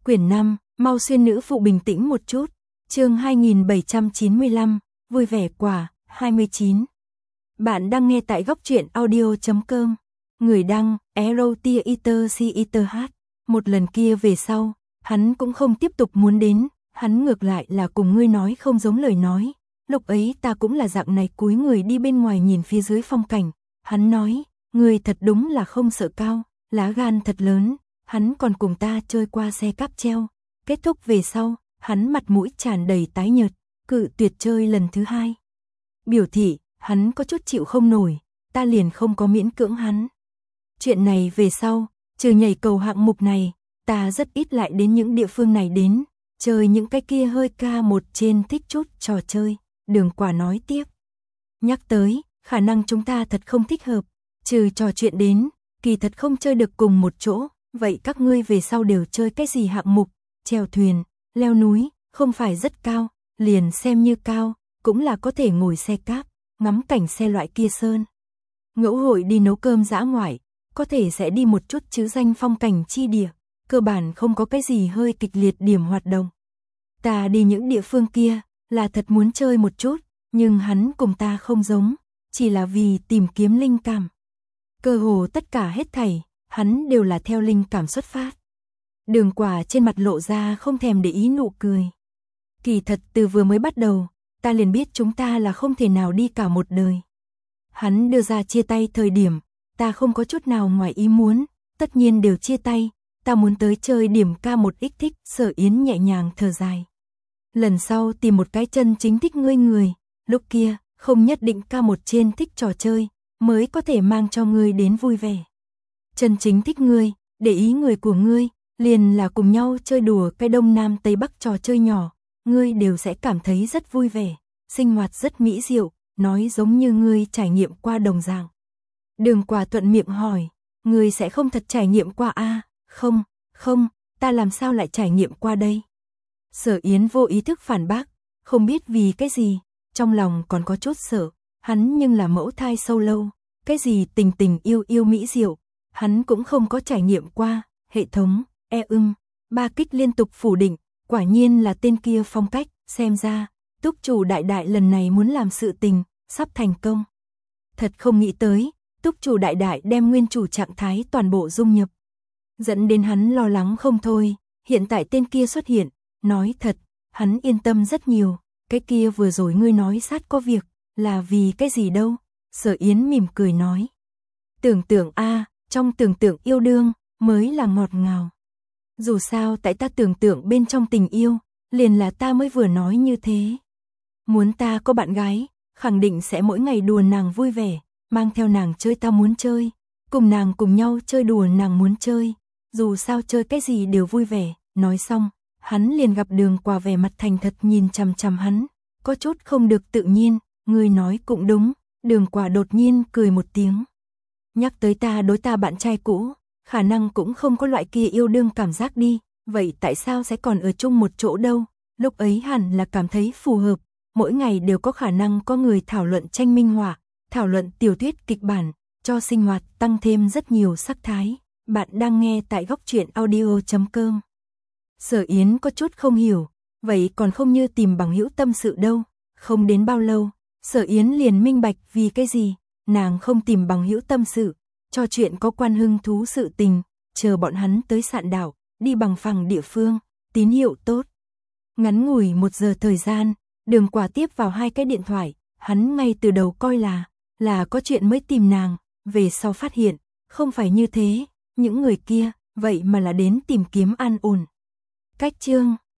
Quyển 5, mau xuyên nữ phụ bình tĩnh một chút. Chương 2795, vui vẻ quả, 29. Bạn đang nghe tại góc truyện audio.com. Người đăng, Erotiater. Một lần kia về sau, hắn cũng không tiếp tục muốn đến, hắn ngược lại là cùng ngươi nói không giống lời nói. Lúc ấy ta cũng là dạng này cúi người đi bên ngoài nhìn phía dưới phong cảnh. Hắn nói, ngươi thật đúng là không sợ cao, lá gan thật lớn. Hắn còn cùng ta chơi qua xe cáp treo. Kết thúc về sau, hắn mặt mũi tràn đầy tái nhợt, cự tuyệt chơi lần thứ hai. Biểu thị, hắn có chút chịu không nổi, ta liền không có miễn cưỡng hắn. Chuyện này về sau, trừ nhảy cầu hạng mục này, ta rất ít lại đến những địa phương này đến, chơi những cái kia hơi ca một trên thích chút trò chơi. Đường Quả nói tiếp. Nhắc tới, khả năng chúng ta thật không thích hợp, trừ trò chuyện đến, kỳ thật không chơi được cùng một chỗ. Vậy các ngươi về sau đều chơi cái gì hạng mục? Chèo thuyền, leo núi, không phải rất cao, liền xem như cao, cũng là có thể ngồi xe cáp, ngắm cảnh xe loại kia sơn. Ngẫu hội đi nấu cơm dã ngoại, có thể sẽ đi một chút chứ danh phong cảnh chi địa, cơ bản không có cái gì hơi kịch liệt điểm hoạt động. Ta đi những địa phương kia, là thật muốn chơi một chút, nhưng hắn cùng ta không giống, chỉ là vì tìm kiếm linh cảm. Cơ hồ tất cả hết thảy, hắn đều là theo linh cảm xuất phát. Đường Quả trên mặt lộ ra không thèm để ý nụ cười. Kỳ thật từ vừa mới bắt đầu, ta liền biết chúng ta là không thể nào đi cả một đời. Hắn đưa ra chia tay thời điểm, ta không có chút nào ngoài ý muốn, tất nhiên đều chia tay, ta muốn tới chơi điểm ca một ít thích. Sở Yến nhẹ nhàng thở dài. Lần sau tìm một cái chân chính thích ngươi người, lúc kia, không nhất định ca một trên thích trò chơi, mới có thể mang cho ngươi đến vui vẻ. Chân chính thích ngươi, để ý người của ngươi, liền là cùng nhau chơi đùa cái đông nam tây bắc trò chơi nhỏ, ngươi đều sẽ cảm thấy rất vui vẻ, sinh hoạt rất mỹ diệu, nói giống như ngươi trải nghiệm qua đồng dạng. Đường Quả thuận miệng hỏi, ngươi sẽ không thật trải nghiệm qua a? Không, ta làm sao lại trải nghiệm qua đây? Sở Yến vô ý thức phản bác, không biết vì cái gì, trong lòng còn có chút sợ, hắn nhưng là mẫu thai sâu lâu, cái gì tình tình yêu yêu mỹ diệu, hắn cũng không có trải nghiệm qua. Hệ thống, ba kích liên tục phủ định, quả nhiên là tên kia phong cách, xem ra, túc chủ đại đại lần này muốn làm sự tình, sắp thành công. Thật không nghĩ tới, túc chủ đại đại đem nguyên chủ trạng thái toàn bộ dung nhập. Dẫn đến hắn lo lắng không thôi, hiện tại tên kia xuất hiện, nói thật, hắn yên tâm rất nhiều, cái kia vừa rồi ngươi nói sát có việc, là vì cái gì đâu? Sở Yến mỉm cười nói. Tưởng tượng trong tưởng tượng yêu đương, mới là ngọt ngào. Dù sao tại ta tưởng tượng bên trong tình yêu, liền là ta mới vừa nói như thế. Muốn ta có bạn gái, khẳng định sẽ mỗi ngày đùa nàng vui vẻ, mang theo nàng chơi ta muốn chơi, cùng nàng cùng nhau chơi đùa nàng muốn chơi, dù sao chơi cái gì đều vui vẻ. Nói xong, hắn liền gặp Đường Quả vẻ mặt thành thật nhìn chằm chằm hắn, có chút không được tự nhiên, ngươi nói cũng đúng. Đường Quả đột nhiên cười một tiếng. Nhắc tới ta đối ta bạn trai cũ, khả năng cũng không có loại kia yêu đương cảm giác đi, vậy tại sao sẽ còn ở chung một chỗ đâu? Lúc ấy hẳn là cảm thấy phù hợp, mỗi ngày đều có khả năng có người thảo luận tranh minh họa, thảo luận tiểu thuyết kịch bản, cho sinh hoạt tăng thêm rất nhiều sắc thái. Bạn đang nghe tại góc truyện audio.com. Sở Yến có chút không hiểu, vậy còn không như tìm bằng hữu tâm sự đâu. Không đến bao lâu, Sở Yến liền minh bạch vì cái gì nàng không tìm bằng hữu tâm sự, cho chuyện có quan hứng thú sự tình, chờ bọn hắn tới Sạn đảo, đi bằng phẳng địa phương, tín hiệu tốt. Ngắn ngủi 1 giờ thời gian, Đường Quả tiếp vào 2 cái điện thoại, hắn ngay từ đầu coi là có chuyện mới tìm nàng, về sau phát hiện, không phải như thế, những người kia, vậy mà là đến tìm kiếm an ổn. Cách chương